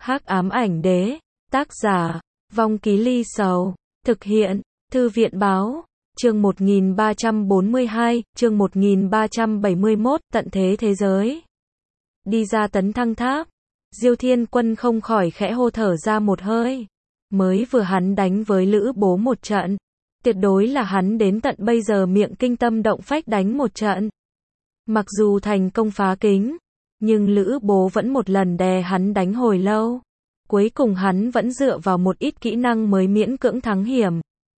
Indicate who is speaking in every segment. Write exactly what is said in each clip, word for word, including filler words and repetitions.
Speaker 1: Hắc ám ảnh đế, tác giả, Vong Ký Ly Sầu, thực hiện, Thư viện Báo, chương một nghìn ba trăm bốn mươi hai, chương một nghìn ba trăm bảy mươi mốt, tận thế thế giới. Đi ra tấn thăng tháp, Diêu Thiên Quân không khỏi khẽ hô thở ra một hơi. Mới vừa hắn đánh với Lữ Bố một trận, tuyệt đối là hắn đến tận bây giờ miệng kinh tâm động phách đánh một trận. Mặc dù thành công phá kính, nhưng Lữ Bố vẫn một lần đè hắn đánh hồi lâu. Cuối cùng hắn vẫn dựa vào một ít kỹ năng mới miễn cưỡng thắng hiểm.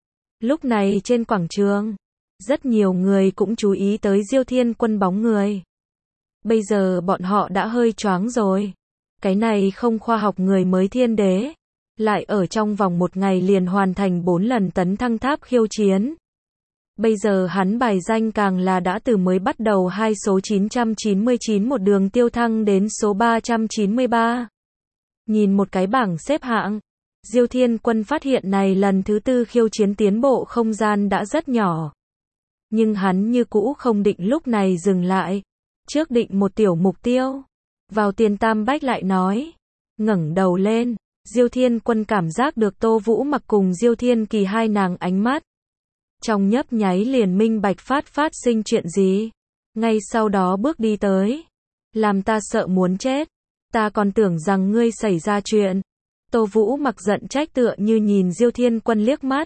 Speaker 1: Lúc này trên quảng trường, rất nhiều người cũng chú ý tới Diêu Thiên Quân bóng người. Bây giờ bọn họ đã hơi choáng rồi. Cái này không khoa học, người mới thiên đế, lại ở trong vòng một ngày liền hoàn thành bốn lần tấn thăng tháp khiêu chiến. Bây giờ hắn bài danh càng là đã từ mới bắt đầu hai số chín trăm chín mươi chín một đường tiêu thăng đến số ba trăm chín mươi ba. Nhìn một cái bảng xếp hạng, Diêu Thiên Quân phát hiện này lần thứ tư khiêu chiến tiến bộ không gian đã rất nhỏ. Nhưng hắn như cũ không định lúc này dừng lại. Trước định một tiểu mục tiêu. Vào tiền tam bách lại nói. Ngẩng đầu lên, Diêu Thiên Quân cảm giác được Tô Vũ Mặc cùng Diêu Thiên Kỳ hai nàng ánh mắt. Trong nhấp nháy liền minh bạch phát phát sinh chuyện gì. Ngay sau đó bước đi tới. Làm ta sợ muốn chết. Ta còn tưởng rằng ngươi xảy ra chuyện. Tô Vũ Mặc giận trách tựa như nhìn Diêu Thiên Quân liếc mắt.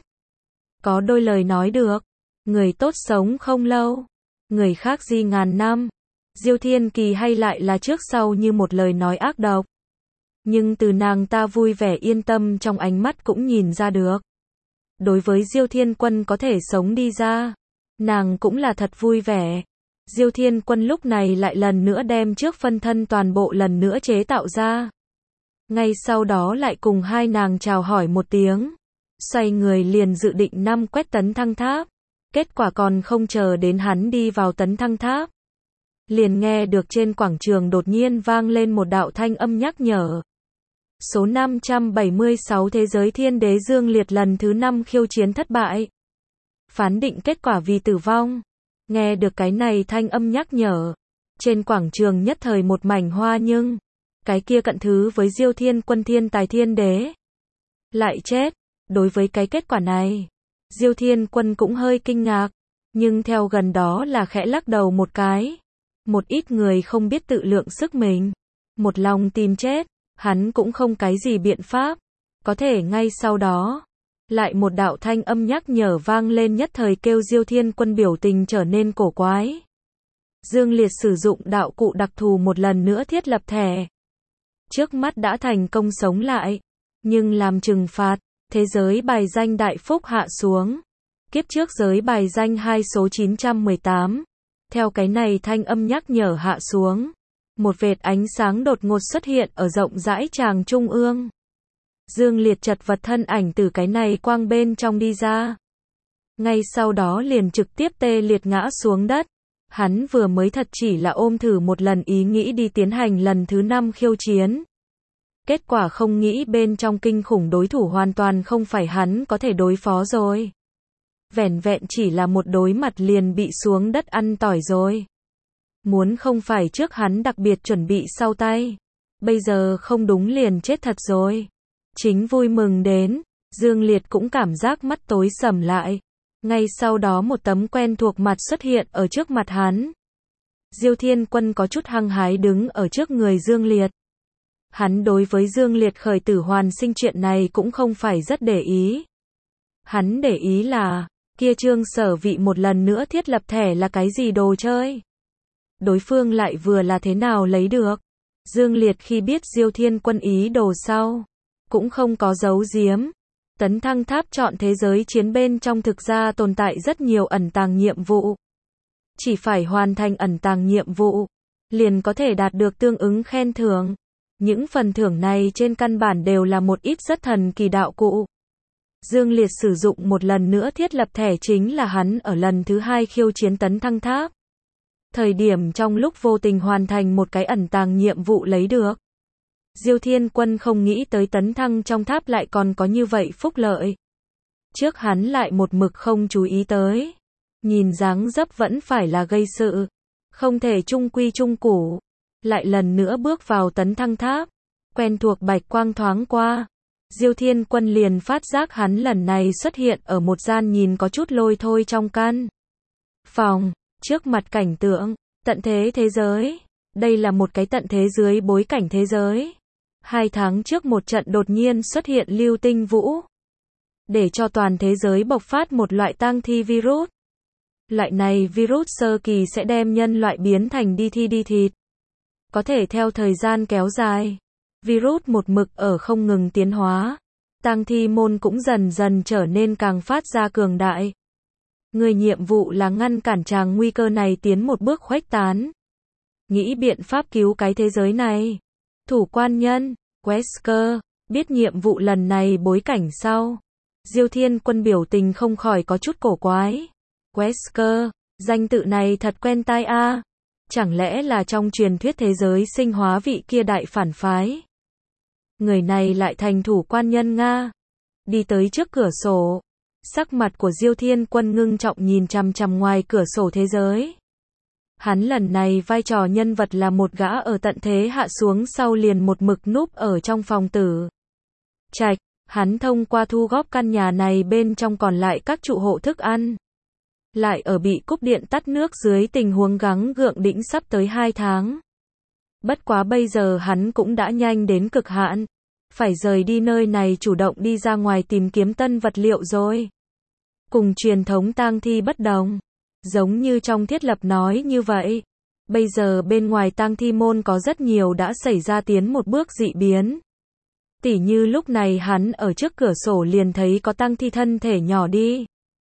Speaker 1: Có đôi lời nói được. Người tốt sống không lâu. Người khác di ngàn năm. Diêu Thiên Kỳ hay lại là trước sau như một lời nói ác độc. Nhưng từ nàng ta vui vẻ yên tâm trong ánh mắt cũng nhìn ra được. Đối với Diêu Thiên Quân có thể sống đi ra, nàng cũng là thật vui vẻ. Diêu Thiên Quân lúc này lại lần nữa đem trước phân thân toàn bộ lần nữa chế tạo ra. Ngay sau đó lại cùng hai nàng chào hỏi một tiếng. Xoay người liền dự định năm quét tấn thăng tháp. Kết quả còn không chờ đến hắn đi vào tấn thăng tháp. Liền nghe được trên quảng trường đột nhiên vang lên một đạo thanh âm nhắc nhở. Số năm trăm bảy mươi sáu thế giới thiên đế Dương Liệt lần thứ năm khiêu chiến thất bại. Phán định kết quả vì tử vong. Nghe được cái này thanh âm nhắc nhở. Trên quảng trường nhất thời một mảnh hoa, nhưng cái kia cận thứ với Diêu Thiên Quân thiên tài thiên đế lại chết. Đối với cái kết quả này, Diêu Thiên Quân cũng hơi kinh ngạc. Nhưng theo gần đó là khẽ lắc đầu một cái. Một ít người không biết tự lượng sức mình. Một lòng tìm chết. Hắn cũng không cái gì biện pháp. Có thể ngay sau đó, lại một đạo thanh âm nhắc nhở vang lên, nhất thời kêu Diêu Thiên Quân biểu tình trở nên cổ quái. Dương Liệt sử dụng đạo cụ đặc thù một lần nữa thiết lập thẻ. Trước mắt đã thành công sống lại. Nhưng làm trừng phạt, thế giới bài danh đại phúc hạ xuống. Kiếp trước giới bài danh hai số chín trăm mười tám. Theo cái này thanh âm nhắc nhở hạ xuống. Một vệt ánh sáng đột ngột xuất hiện ở rộng rãi tràng trung ương. Dương Liệt chật vật thân ảnh từ cái này quang bên trong đi ra. Ngay sau đó liền trực tiếp tê liệt ngã xuống đất. Hắn vừa mới thật chỉ là ôm thử một lần ý nghĩ đi tiến hành lần thứ năm khiêu chiến. Kết quả không nghĩ bên trong kinh khủng đối thủ hoàn toàn không phải hắn có thể đối phó rồi. Vẻn vẹn chỉ là một đối mặt liền bị xuống đất ăn tỏi rồi. Muốn không phải trước hắn đặc biệt chuẩn bị sau tay. Bây giờ không đúng liền chết thật rồi. Chính vui mừng đến, Dương Liệt cũng cảm giác mắt tối sầm lại. Ngay sau đó một tấm quen thuộc mặt xuất hiện ở trước mặt hắn. Diêu Thiên Quân có chút hăng hái đứng ở trước người Dương Liệt. Hắn đối với Dương Liệt khởi tử hoàn sinh chuyện này cũng không phải rất để ý. Hắn để ý là, kia Trương Sở Vị một lần nữa thiết lập thẻ là cái gì đồ chơi. Đối phương lại vừa là thế nào lấy được. Dương Liệt khi biết Diêu Thiên Quân ý đồ sau, cũng không có giấu giếm. Tấn thăng tháp chọn thế giới chiến bên trong thực ra tồn tại rất nhiều ẩn tàng nhiệm vụ. Chỉ phải hoàn thành ẩn tàng nhiệm vụ, liền có thể đạt được tương ứng khen thưởng. Những phần thưởng này trên căn bản đều là một ít rất thần kỳ đạo cụ. Dương Liệt sử dụng một lần nữa thiết lập thẻ chính là hắn ở lần thứ hai khiêu chiến tấn thăng tháp. Thời điểm trong lúc vô tình hoàn thành một cái ẩn tàng nhiệm vụ lấy được. Diêu Thiên Quân không nghĩ tới tấn thăng trong tháp lại còn có như vậy phúc lợi. Trước hắn lại một mực không chú ý tới. Nhìn dáng dấp vẫn phải là gây sự. Không thể trung quy trung củ. Lại lần nữa bước vào tấn thăng tháp. Quen thuộc bạch quang thoáng qua. Diêu Thiên Quân liền phát giác hắn lần này xuất hiện ở một gian nhìn có chút lôi thôi trong căn phòng. Trước mặt cảnh tượng, tận thế thế giới. Đây là một cái tận thế dưới bối cảnh thế giới. Hai tháng trước một trận đột nhiên xuất hiện lưu tinh vũ. Để cho toàn thế giới bộc phát một loại tang thi virus. Loại này virus sơ kỳ sẽ đem nhân loại biến thành đi thi đi thịt. Có thể theo thời gian kéo dài. Virus một mực ở không ngừng tiến hóa. Tang thi môn cũng dần dần trở nên càng phát ra cường đại. Người nhiệm vụ là ngăn cản tràng nguy cơ này tiến một bước khuếch tán. Nghĩ biện pháp cứu cái thế giới này. Thủ quan nhân, Wesker, biết nhiệm vụ lần này bối cảnh sau. Diêu Thiên Quân biểu tình không khỏi có chút cổ quái. Wesker, danh tự này thật quen tai a. Chẳng lẽ là trong truyền thuyết thế giới sinh hóa vị kia đại phản phái? Người này lại thành thủ quan nhân Nga. Đi tới trước cửa sổ. Sắc mặt của Diêu Thiên Quân ngưng trọng nhìn chằm chằm ngoài cửa sổ thế giới. Hắn lần này vai trò nhân vật là một gã ở tận thế hạ xuống sau liền một mực núp ở trong phòng tử trạch. Hắn thông qua thu góp căn nhà này bên trong còn lại các trụ hộ thức ăn. Lại ở bị cúp điện tắt nước dưới tình huống gắng gượng đĩnh sắp tới hai tháng. Bất quá bây giờ hắn cũng đã nhanh đến cực hạn. Phải rời đi nơi này chủ động đi ra ngoài tìm kiếm tân vật liệu rồi. Cùng truyền thống tang thi bất đồng. Giống như trong thiết lập nói như vậy. Bây giờ bên ngoài tang thi môn có rất nhiều đã xảy ra tiến một bước dị biến. Tỉ như lúc này hắn ở trước cửa sổ liền thấy có tang thi thân thể nhỏ đi.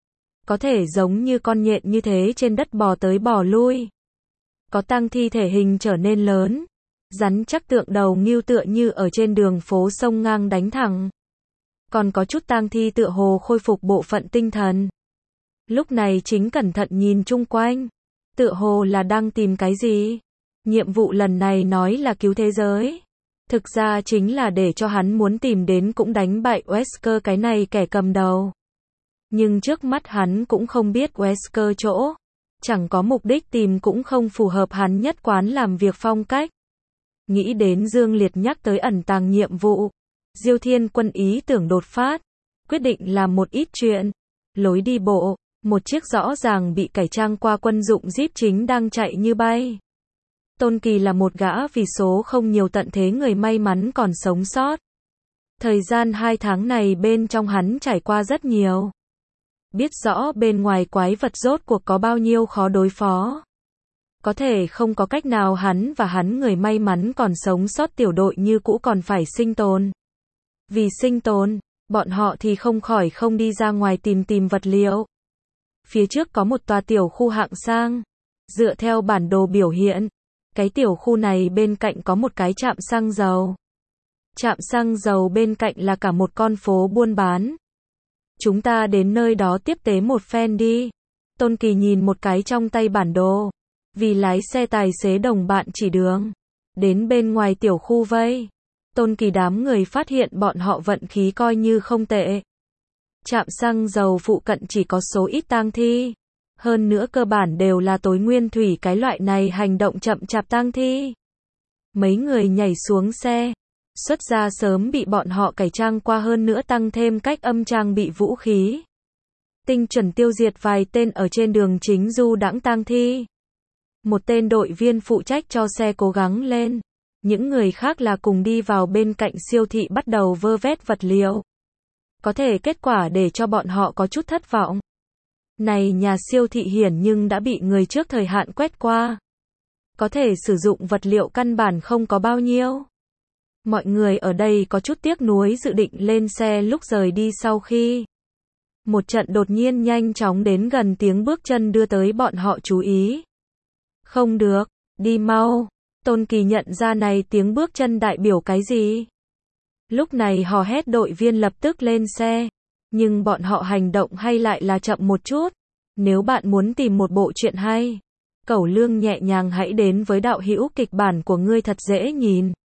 Speaker 1: Có thể giống như con nhện như thế trên đất bò tới bò lui. Có tang thi thể hình trở nên lớn. Rắn chắc tượng đầu ngưu tựa như ở trên đường phố sông ngang đánh thẳng. Còn có chút tang thi tựa hồ khôi phục bộ phận tinh thần. Lúc này chính cẩn thận nhìn chung quanh. Tựa hồ là đang tìm cái gì. Nhiệm vụ lần này nói là cứu thế giới. Thực ra chính là để cho hắn muốn tìm đến cũng đánh bại Wesker cái này kẻ cầm đầu. Nhưng trước mắt hắn cũng không biết Wesker chỗ. Chẳng có mục đích tìm cũng không phù hợp hắn nhất quán làm việc phong cách. Nghĩ đến Dương Liệt nhắc tới ẩn tàng nhiệm vụ. Diêu Thiên Quân ý tưởng đột phát. Quyết định làm một ít chuyện. Lối đi bộ. Một chiếc rõ ràng bị cải trang qua quân dụng Jeep chính đang chạy như bay. Tôn Kỳ là một gã vì số không nhiều tận thế người may mắn còn sống sót. Thời gian hai tháng này bên trong hắn trải qua rất nhiều. Biết rõ bên ngoài quái vật rốt cuộc có bao nhiêu khó đối phó. Có thể không có cách nào hắn và hắn người may mắn còn sống sót tiểu đội như cũ còn phải sinh tồn. Vì sinh tồn, bọn họ thì không khỏi không đi ra ngoài tìm tìm vật liệu. Phía trước có một tòa tiểu khu hạng sang. Dựa theo bản đồ biểu hiện, cái tiểu khu này bên cạnh có một cái trạm xăng dầu. Trạm xăng dầu bên cạnh là cả một con phố buôn bán. Chúng ta đến nơi đó tiếp tế một phen đi. Tôn Kỳ nhìn một cái trong tay bản đồ. Vì lái xe tài xế đồng bạn chỉ đường. Đến bên ngoài tiểu khu vây. Tôn Kỳ đám người phát hiện bọn họ vận khí coi như không tệ. Trạm xăng dầu phụ cận chỉ có số ít tang thi. Hơn nữa cơ bản đều là tối nguyên thủy cái loại này hành động chậm chạp tang thi. Mấy người nhảy xuống xe. Xuất ra sớm bị bọn họ cải trang qua hơn nữa tăng thêm cách âm trang bị vũ khí. Tinh chuẩn tiêu diệt vài tên ở trên đường chính du đãng tang thi. Một tên đội viên phụ trách cho xe cố gắng lên. Những người khác là cùng đi vào bên cạnh siêu thị bắt đầu vơ vét vật liệu. Có thể kết quả để cho bọn họ có chút thất vọng. Này nhà siêu thị hiển nhưng đã bị người trước thời hạn quét qua. Có thể sử dụng vật liệu căn bản không có bao nhiêu. Mọi người ở đây có chút tiếc nuối dự định lên xe lúc rời đi sau khi. Một trận đột nhiên nhanh chóng đến gần tiếng bước chân đưa tới bọn họ chú ý. Không được, đi mau. Tôn Kỳ nhận ra này tiếng bước chân đại biểu cái gì. Lúc này hò hét đội viên lập tức lên xe. Nhưng bọn họ hành động hay lại là chậm một chút. Nếu bạn muốn tìm một bộ truyện hay, Cẩu Lương nhẹ nhàng hãy đến với đạo hữu kịch bản của ngươi thật dễ nhìn.